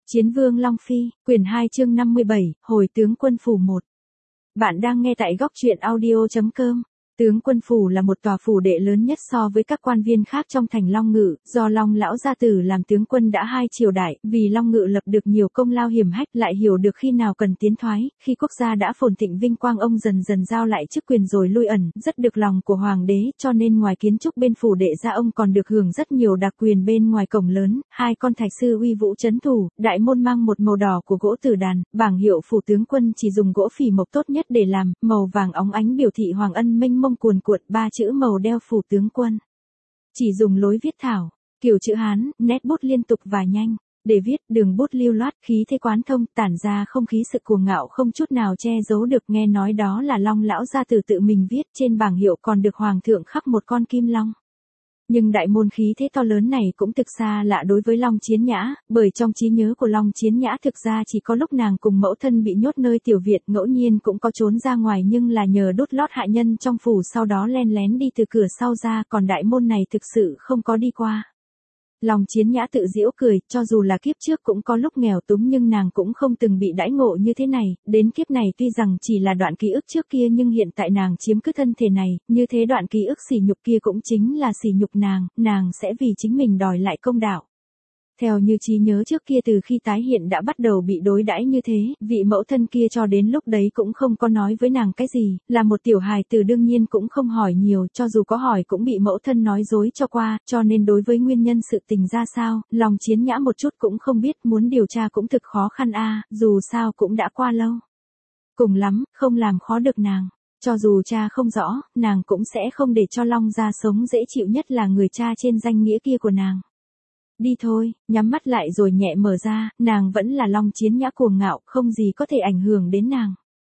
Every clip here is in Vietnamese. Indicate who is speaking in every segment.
Speaker 1: Chiến vương Long Phi, quyển 2 chương 57, hồi tướng quân phủ 1. Bạn đang nghe tại góc truyện audio.com. Tướng quân phủ là một tòa phủ đệ lớn nhất so với các quan viên khác trong thành Long Ngự, do Long lão gia tử làm tướng quân đã 2 triều đại, vì Long Ngự lập được nhiều công lao hiểm hách, lại hiểu được khi nào cần tiến thoái, khi quốc gia đã phồn thịnh vinh quang ông dần dần giao lại chức quyền rồi lui ẩn, rất được lòng của hoàng đế, cho nên ngoài kiến trúc bên phủ đệ ra ông còn được hưởng rất nhiều đặc quyền bên ngoài cổng lớn, 2 con thạch sư uy vũ trấn thủ, đại môn mang một màu đỏ của gỗ tử đàn, bảng hiệu phủ tướng quân chỉ dùng gỗ phỉ mộc tốt nhất để làm, màu vàng óng ánh biểu thị hoàng ân mênh mông cuồn cuộn, 3 chữ màu đeo phủ tướng quân. Chỉ dùng lối viết thảo, kiểu chữ Hán, nét bút liên tục và nhanh, để viết, đường bút lưu loát, khí thế quán thông, tản ra không khí sự cuồng ngạo không chút nào che giấu được, nghe nói đó là Long lão gia tử tự mình viết, trên bảng hiệu còn được hoàng thượng khắc một con kim long. Nhưng đại môn khí thế to lớn này cũng thực xa lạ đối với Long Chiến Nhã, bởi trong trí nhớ của Long Chiến Nhã thực ra chỉ có lúc nàng cùng mẫu thân bị nhốt nơi tiểu viện, ngẫu nhiên cũng có trốn ra ngoài nhưng là nhờ đốt lót hạ nhân trong phủ, sau đó len lén đi từ cửa sau ra, còn đại môn này thực sự không có đi qua. Long Chiến Nhã tự giễu cười, cho dù là kiếp trước cũng có lúc nghèo túng nhưng nàng cũng không từng bị đãi ngộ như thế này, đến kiếp này tuy rằng chỉ là đoạn ký ức trước kia nhưng hiện tại nàng chiếm cứ thân thể này, như thế đoạn ký ức sỉ nhục kia cũng chính là sỉ nhục nàng sẽ vì chính mình đòi lại công đạo. Theo như trí nhớ trước kia từ khi tái hiện đã bắt đầu bị đối đãi như thế, vị mẫu thân kia cho đến lúc đấy cũng không có nói với nàng cái gì, là một tiểu hài tử đương nhiên cũng không hỏi nhiều, cho dù có hỏi cũng bị mẫu thân nói dối cho qua, cho nên đối với nguyên nhân sự tình ra sao, Long Chiến Nhã một chút cũng không biết, muốn điều tra cũng thực khó khăn dù sao cũng đã qua lâu. Cùng lắm, không làm khó được nàng. Cho dù cha không rõ, nàng cũng sẽ không để cho Long gia sống dễ chịu, nhất là người cha trên danh nghĩa kia của nàng. Đi thôi, nhắm mắt lại rồi nhẹ mở ra, nàng vẫn là Long Chiến Nhã cuồng ngạo, không gì có thể ảnh hưởng đến nàng.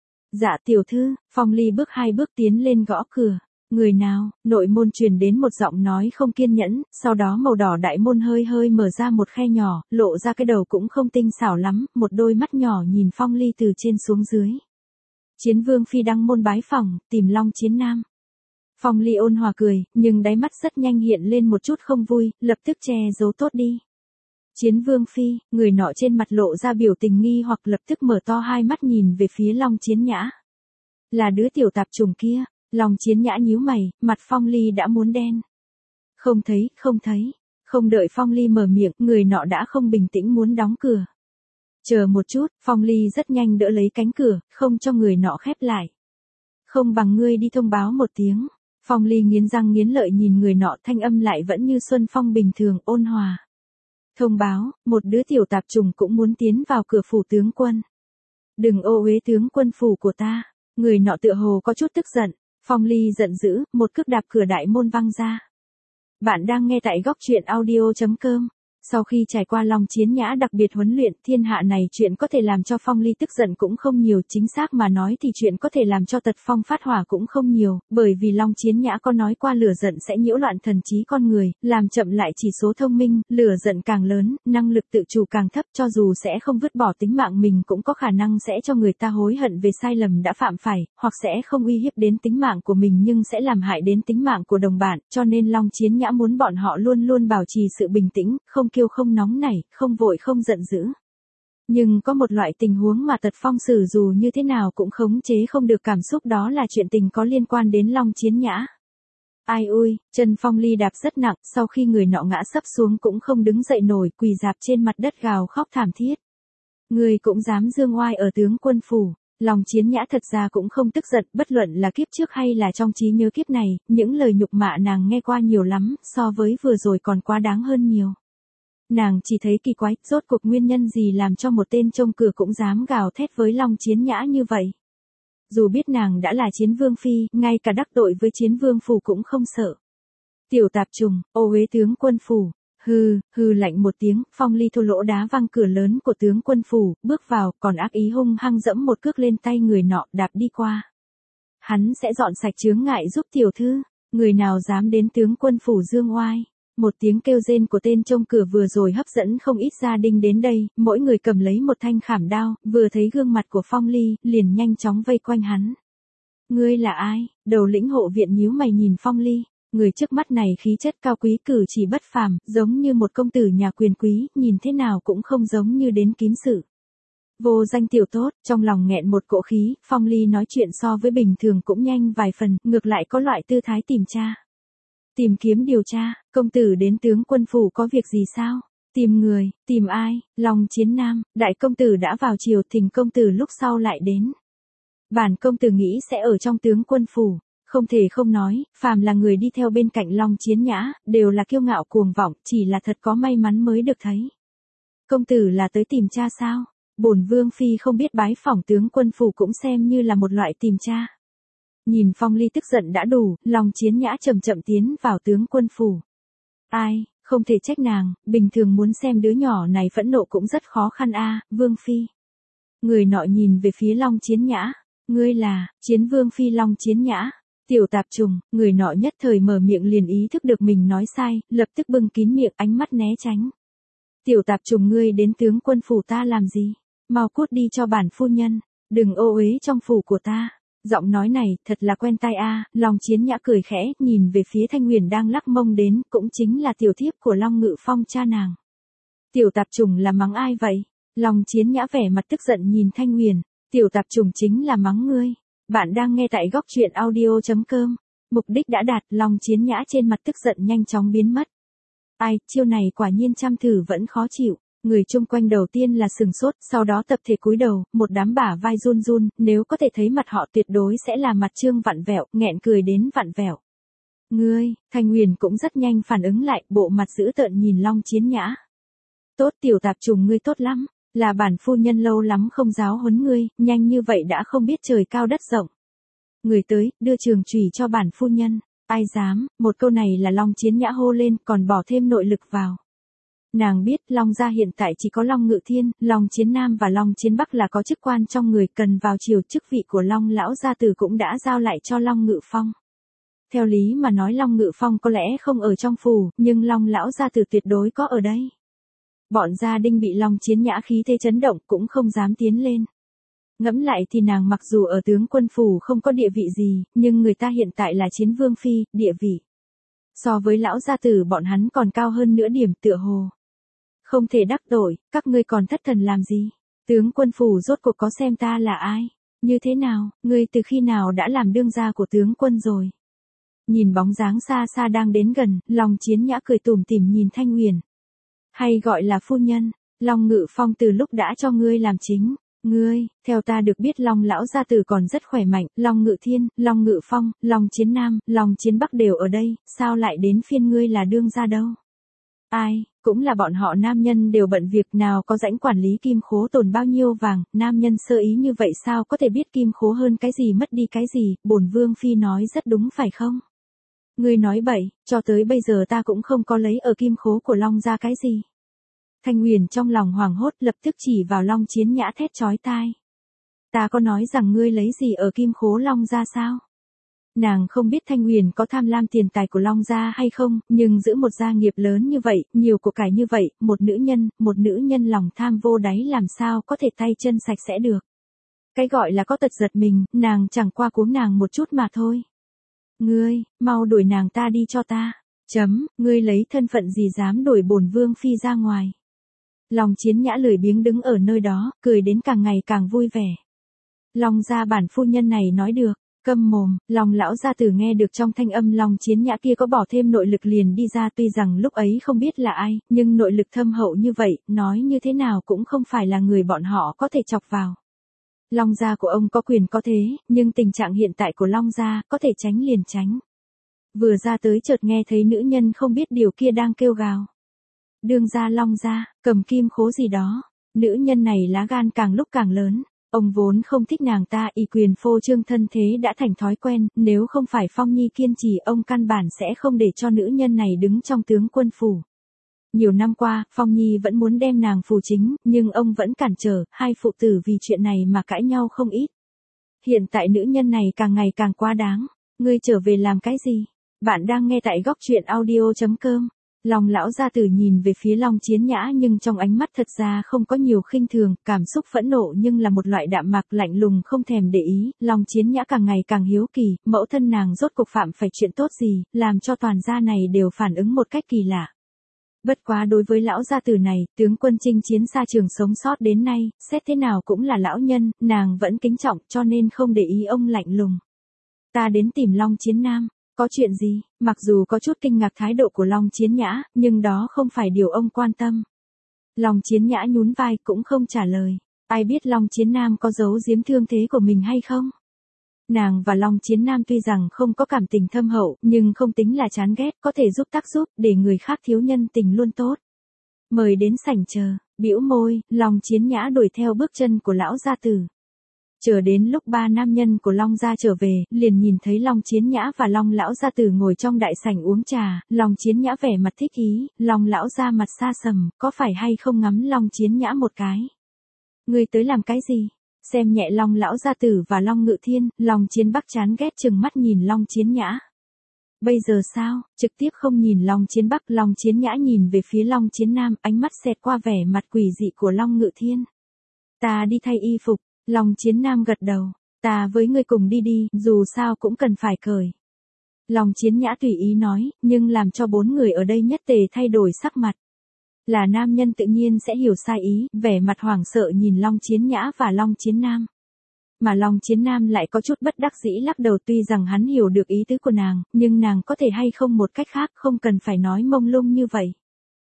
Speaker 1: Dạ tiểu thư, Phong Ly bước 2 bước tiến lên gõ cửa. Người nào? Nội môn truyền đến một giọng nói không kiên nhẫn, sau đó màu đỏ đại môn hơi hơi mở ra một khe nhỏ, lộ ra cái đầu cũng không tinh xảo lắm, một đôi mắt nhỏ nhìn Phong Ly từ trên xuống dưới. Chiến vương phi đăng môn bái phỏng, tìm Long Chiến Nam. Phong Ly ôn hòa cười, nhưng đáy mắt rất nhanh hiện lên một chút không vui, lập tức che giấu tốt đi. Chiến vương phi, người nọ trên mặt lộ ra biểu tình nghi hoặc lập tức mở to 2 mắt nhìn về phía Long Chiến Nhã. Là đứa tiểu tạp trùng kia. Long Chiến Nhã nhíu mày, mặt Phong Ly đã muốn đen. Không thấy. Không đợi Phong Ly mở miệng, người nọ đã không bình tĩnh muốn đóng cửa. Chờ một chút, Phong Ly rất nhanh đỡ lấy cánh cửa, không cho người nọ khép lại. Không bằng ngươi đi thông báo một tiếng. Phong Ly nghiến răng nghiến lợi nhìn người nọ, thanh âm lại vẫn như xuân phong bình thường, ôn hòa. Thông báo, một đứa tiểu tạp trùng cũng muốn tiến vào cửa phủ tướng quân. Đừng ô uế tướng quân phủ của ta. Người nọ tựa hồ có chút tức giận. Phong Ly giận dữ, một cước đạp cửa đại môn văng ra. Bạn đang nghe tại góc truyện audio.com. Sau khi trải qua Long Chiến Nhã đặc biệt huấn luyện, thiên hạ này chuyện có thể làm cho Phong Ly tức giận cũng không nhiều, chính xác mà nói thì chuyện có thể làm cho Tật Phong phát hỏa cũng không nhiều, bởi vì Long Chiến Nhã có nói qua lửa giận sẽ nhiễu loạn thần trí con người, làm chậm lại chỉ số thông minh, lửa giận càng lớn, năng lực tự chủ càng thấp, cho dù sẽ không vứt bỏ tính mạng mình cũng có khả năng sẽ cho người ta hối hận về sai lầm đã phạm phải, hoặc sẽ không uy hiếp đến tính mạng của mình nhưng sẽ làm hại đến tính mạng của đồng bạn, cho nên Long Chiến Nhã muốn bọn họ luôn luôn bảo trì sự bình tĩnh, không kiêu không nóng nảy, không vội không giận dữ. Nhưng có một loại tình huống mà Tật Phong xử dù như thế nào cũng khống chế không được cảm xúc, đó là chuyện tình có liên quan đến Long Chiến Nhã. Ai ui, chân Phong Ly đạp rất nặng, sau khi người nọ ngã sấp xuống cũng không đứng dậy nổi, quỳ rạp trên mặt đất gào khóc thảm thiết. Người cũng dám dương oai ở tướng quân phủ. Long Chiến Nhã thật ra cũng không tức giận, bất luận là kiếp trước hay là trong trí nhớ kiếp này, những lời nhục mạ nàng nghe qua nhiều lắm, so với vừa rồi còn quá đáng hơn nhiều. Nàng chỉ thấy kỳ quái, rốt cuộc nguyên nhân gì làm cho một tên trông cửa cũng dám gào thét với Long Chiến Nhã như vậy. Dù biết nàng đã là chiến vương phi, ngay cả đắc tội với chiến vương phủ cũng không sợ. Tiểu tạp trùng, ô uế tướng quân phủ. Hừ lạnh một tiếng, Phong Ly thô lỗ đá văng cửa lớn của tướng quân phủ, bước vào, còn ác ý hung hăng dẫm một cước lên tay người nọ, đạp đi qua. Hắn sẽ dọn sạch chướng ngại giúp tiểu thư, người nào dám đến tướng quân phủ dương oai. Một tiếng kêu rên của tên trông cửa vừa rồi hấp dẫn không ít gia đình đến đây, mỗi người cầm lấy một thanh khảm đao, vừa thấy gương mặt của Phong Ly, liền nhanh chóng vây quanh hắn. Ngươi là ai? Đầu lĩnh hộ viện nhíu mày nhìn Phong Ly. Người trước mắt này khí chất cao quý cử chỉ bất phàm, giống như một công tử nhà quyền quý, nhìn thế nào cũng không giống như đến kín sự. Vô danh tiểu tốt, trong lòng nghẹn một cỗ khí, Phong Ly nói chuyện so với bình thường cũng nhanh vài phần, ngược lại có loại tư thái tìm tra. Tìm kiếm điều tra, công tử đến tướng quân phủ có việc gì sao? Tìm người, tìm ai? Long Chiến Nam, đại công tử đã vào triều, thỉnh công tử lúc sau lại đến. Bản công tử nghĩ sẽ ở trong tướng quân phủ. Không thể không nói, phàm là người đi theo bên cạnh Long Chiến Nhã, đều là kiêu ngạo cuồng vọng, chỉ là thật có may mắn mới được thấy. Công tử là tới tìm cha sao? Bổn vương phi không biết bái phỏng tướng quân phủ cũng xem như là một loại tìm cha. Nhìn Phong Ly tức giận đã đủ, Long Chiến Nhã chậm chậm tiến vào tướng quân phủ. Ai, không thể trách nàng, bình thường muốn xem đứa nhỏ này phẫn nộ cũng rất khó khăn a, vương phi. Người nọ nhìn về phía Long Chiến Nhã, ngươi là Chiến vương phi Long Chiến Nhã. Tiểu tạp trùng, người nọ nhất thời mở miệng liền ý thức được mình nói sai, lập tức bưng kín miệng, ánh mắt né tránh. Tiểu tạp trùng, ngươi đến tướng quân phủ ta làm gì? Mau cút đi cho bản phu nhân, đừng ô uế trong phủ của ta. Giọng nói này thật là quen tai a. Long Chiến Nhã cười khẽ, nhìn về phía Thanh Huyền đang lắc mông đến, cũng chính là tiểu thiếp của Long Ngự Phong cha nàng. Tiểu tạp trùng là mắng ai vậy? Long Chiến Nhã vẻ mặt tức giận nhìn Thanh Huyền, tiểu tạp trùng chính là mắng ngươi. Bạn đang nghe tại góc truyện audio.com. Mục đích đã đạt, Long Chiến Nhã trên mặt tức giận nhanh chóng biến mất. Ai, chiêu này quả nhiên chăm thử vẫn khó chịu. Người chung quanh đầu tiên là sừng sốt, sau đó tập thể cúi đầu, một đám bả vai run run, nếu có thể thấy mặt họ tuyệt đối sẽ là mặt trương vặn vẹo, nghẹn cười đến vặn vẹo. Ngươi, Thanh Huyền cũng rất nhanh phản ứng lại, bộ mặt dữ tợn nhìn Long Chiến Nhã. Tốt, tiểu tạp trùng, ngươi tốt lắm. Là bản phu nhân lâu lắm không giáo huấn ngươi, nhanh như vậy đã không biết trời cao đất rộng. Người tới, đưa trường chùy cho bản phu nhân. Ai dám, một câu này là Long Chiến Nhã hô lên, còn bỏ thêm nội lực vào. Nàng biết Long gia hiện tại chỉ có Long Ngự Thiên, Long Chiến Nam và Long Chiến Bắc là có chức quan trong người, cần vào triều, chức vị của Long lão gia tử cũng đã giao lại cho Long Ngự Phong. Theo lý mà nói Long Ngự Phong có lẽ không ở trong phủ, nhưng Long lão gia tử tuyệt đối có ở đây. Bọn gia đình bị Long Chiến Nhã khí thế chấn động cũng không dám tiến lên. Ngẫm lại thì nàng mặc dù ở tướng quân phủ không có địa vị gì, nhưng người ta hiện tại là Chiến vương phi, địa vị. So với lão gia tử bọn hắn còn cao hơn nửa điểm tựa hồ. Không thể đắc tội, các ngươi còn thất thần làm gì? Tướng quân phủ rốt cuộc có xem ta là ai? Như thế nào, ngươi từ khi nào đã làm đương gia của tướng quân rồi? Nhìn bóng dáng xa xa đang đến gần, Long Chiến Nhã cười tủm tỉm nhìn Thanh Huyền. Hay gọi là phu nhân, Long Ngự Phong từ lúc đã cho ngươi làm chính. Ngươi, theo ta được biết Long lão gia tử còn rất khỏe mạnh, Long Ngự Thiên, Long Ngự Phong, Long Chiến Nam, Long Chiến Bắc đều ở đây, sao lại đến phiên ngươi là đương gia đâu? Ai, cũng là bọn họ nam nhân đều bận việc, nào có rãnh quản lý kim khố tồn bao nhiêu vàng, nam nhân sơ ý như vậy sao có thể biết kim khố hơn cái gì mất đi cái gì, bổn vương phi nói rất đúng phải không? Ngươi nói bậy, cho tới bây giờ ta cũng không có lấy ở kim khố của Long gia cái gì. Thanh Huyền trong lòng hoảng hốt lập tức chỉ vào Long Chiến Nhã thét chói tai. Ta có nói rằng ngươi lấy gì ở kim khố Long gia sao? Nàng không biết Thanh Huyền có tham lam tiền tài của Long gia hay không, nhưng giữ một gia nghiệp lớn như vậy, nhiều của cải như vậy, một nữ nhân lòng tham vô đáy làm sao có thể tay chân sạch sẽ được. Cái gọi là có tật giật mình, nàng chẳng qua cuống nàng một chút mà thôi. Ngươi, mau đuổi nàng ta đi cho ta. Ngươi lấy thân phận gì dám đuổi bổn vương phi ra ngoài. Long Chiến Nhã lười biếng đứng ở nơi đó, cười đến càng ngày càng vui vẻ. Long gia bản phu nhân này nói được, câm mồm. Long lão gia tử nghe được trong thanh âm Long Chiến Nhã kia có bỏ thêm nội lực liền đi ra, tuy rằng lúc ấy không biết là ai, nhưng nội lực thâm hậu như vậy, nói như thế nào cũng không phải là người bọn họ có thể chọc vào. Long gia của ông có quyền có thế, nhưng tình trạng hiện tại của Long gia, có thể tránh liền tránh. Vừa ra tới chợt nghe thấy nữ nhân không biết điều kia đang kêu gào. Đương gia Long gia, cầm kim khố gì đó. Nữ nhân này lá gan càng lúc càng lớn. Ông vốn không thích nàng ta, ỷ quyền phô trương thân thế đã thành thói quen, nếu không phải Phong Nhi kiên trì ông căn bản sẽ không để cho nữ nhân này đứng trong tướng quân phủ. Nhiều năm qua, Phong Nhi vẫn muốn đem nàng phù chính, nhưng ông vẫn cản trở, hai phụ tử vì chuyện này mà cãi nhau không ít. Hiện tại nữ nhân này càng ngày càng quá đáng. Ngươi trở về làm cái gì? Bạn đang nghe tại góc truyện audio.com. Long lão gia tử nhìn về phía Long Chiến Nhã nhưng trong ánh mắt thật ra không có nhiều khinh thường, cảm xúc phẫn nộ nhưng là một loại đạm mạc lạnh lùng không thèm để ý. Long Chiến Nhã càng ngày càng hiếu kỳ, mẫu thân nàng rốt cuộc phạm phải chuyện tốt gì, làm cho toàn gia này đều phản ứng một cách kỳ lạ. Bất quá đối với lão gia tử này, tướng quân chinh chiến xa trường sống sót đến nay, xét thế nào cũng là lão nhân, nàng vẫn kính trọng cho nên không để ý ông lạnh lùng. Ta đến tìm Long Chiến Nam. Có chuyện gì? Mặc dù có chút kinh ngạc thái độ của Long Chiến Nhã, nhưng đó không phải điều ông quan tâm. Long Chiến Nhã nhún vai cũng không trả lời. Ai biết Long Chiến Nam có giấu giếm thương thế của mình hay không? Nàng và Long Chiến Nam tuy rằng không có cảm tình thâm hậu, nhưng không tính là chán ghét, có thể giúp tác giúp, để người khác thiếu nhân tình luôn tốt. Mời đến sảnh chờ, bĩu môi, Long Chiến Nhã đuổi theo bước chân của lão gia tử. Chờ đến lúc ba nam nhân của Long gia trở về, liền nhìn thấy Long Chiến Nhã và Long lão gia tử ngồi trong đại sảnh uống trà, Long Chiến Nhã vẻ mặt thích ý, Long lão gia mặt xa sầm, có phải hay không ngắm Long Chiến Nhã một cái? Ngươi tới làm cái gì? Xem nhẹ Long lão gia tử và Long Ngự Thiên, Long Chiến Bắc chán ghét chừng mắt nhìn Long Chiến Nhã. Bây giờ sao? Trực tiếp không nhìn Long Chiến Bắc, Long Chiến Nhã nhìn về phía Long Chiến Nam, ánh mắt xẹt qua vẻ mặt quỷ dị của Long Ngự Thiên. Ta đi thay y phục. Long Chiến Nam gật đầu, ta với ngươi cùng đi đi, dù sao cũng cần phải cởi. Long Chiến Nhã tùy ý nói, nhưng làm cho bốn người ở đây nhất tề thay đổi sắc mặt. Là nam nhân tự nhiên sẽ hiểu sai ý, vẻ mặt hoảng sợ nhìn Long Chiến Nhã và Long Chiến Nam. Mà Long Chiến Nam lại có chút bất đắc dĩ lắc đầu, tuy rằng hắn hiểu được ý tứ của nàng, nhưng nàng có thể hay không một cách khác, không cần phải nói mông lung như vậy.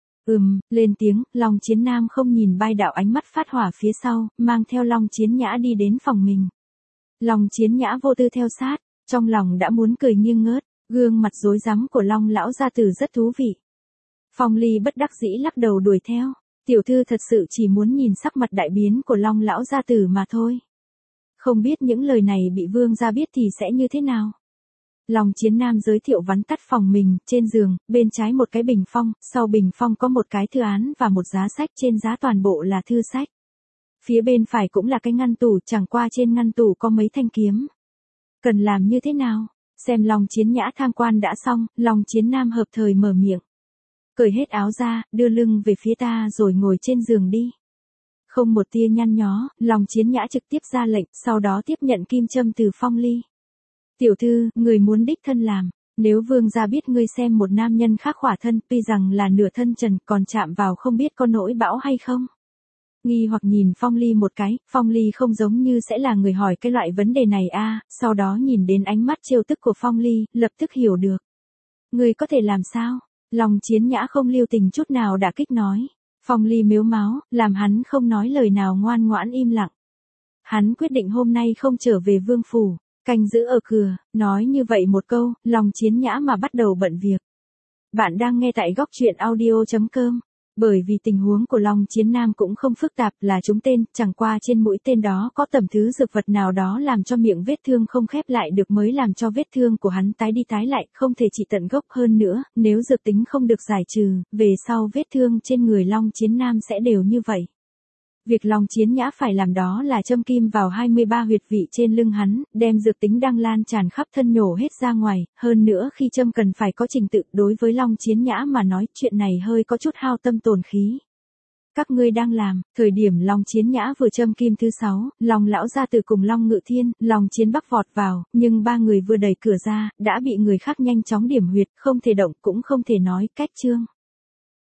Speaker 1: Lên tiếng, Long Chiến Nam không nhìn bai đạo ánh mắt phát hỏa phía sau, mang theo Long Chiến Nhã đi đến phòng mình. Long Chiến Nhã vô tư theo sát, trong lòng đã muốn cười nghiêng ngớt, gương mặt rối rắm của Long lão gia tử rất thú vị. Phong Ly bất đắc dĩ lắc đầu đuổi theo, tiểu thư thật sự chỉ muốn nhìn sắc mặt đại biến của Long lão gia tử mà thôi. Không biết những lời này bị vương gia biết thì sẽ như thế nào. Long Chiến Nam giới thiệu vắn tắt phòng mình, trên giường, bên trái một cái bình phong, sau bình phong có một cái thư án và một giá sách, trên giá toàn bộ là thư sách. Phía bên phải cũng là cái ngăn tủ, chẳng qua trên ngăn tủ có mấy thanh kiếm. Cần làm như thế nào? Xem Long Chiến Nhã tham quan đã xong, Long Chiến Nam hợp thời mở miệng. Cởi hết áo ra, đưa lưng về phía ta rồi ngồi trên giường đi. Không một tia nhăn nhó, Long Chiến Nhã trực tiếp ra lệnh, sau đó tiếp nhận kim châm từ Phong Ly. Tiểu thư, người muốn đích thân làm, nếu vương gia biết ngươi xem một nam nhân khác khỏa thân, tuy rằng là nửa thân trần, còn chạm vào không biết có nỗi bão hay không. Nghi hoặc nhìn Phong Ly một cái, Phong Ly không giống như sẽ là người hỏi cái loại vấn đề này a. Sau đó nhìn đến ánh mắt trêu tức của Phong Ly, lập tức hiểu được. Ngươi có thể làm sao? Long Chiến Nhã không lưu tình chút nào đả kích nói. Phong Ly mếu máo, làm hắn không nói lời nào, ngoan ngoãn im lặng. Hắn quyết định hôm nay không trở về vương phủ. Canh giữ ở cửa, nói như vậy một câu, Long Chiến Nhã mà bắt đầu bận việc. Bạn đang nghe tại góc truyện audio.com. Bởi vì tình huống của Long Chiến Nam cũng không phức tạp, là trúng tên, chẳng qua trên mũi tên đó có tầm thứ dược vật nào đó làm cho miệng vết thương không khép lại được, mới làm cho vết thương của hắn tái đi tái lại, không thể trị tận gốc. Hơn nữa, nếu dược tính không được giải trừ, về sau vết thương trên người Long Chiến Nam sẽ đều như vậy. Việc Long Chiến Nhã phải làm đó là châm kim vào 23 huyệt vị trên lưng hắn, đem dược tính đang lan tràn khắp thân nhổ hết ra ngoài, hơn nữa khi châm cần phải có trình tự, đối với Long Chiến Nhã mà nói chuyện này hơi có chút hao tâm tổn khí. Các ngươi đang làm, thời điểm Long Chiến Nhã vừa châm kim thứ 6, Long lão gia tử cùng Long Ngự Thiên, Long Chiến Bắc vọt vào, nhưng ba người vừa đẩy cửa ra, đã bị người khác nhanh chóng điểm huyệt, không thể động cũng không thể nói, cách chương.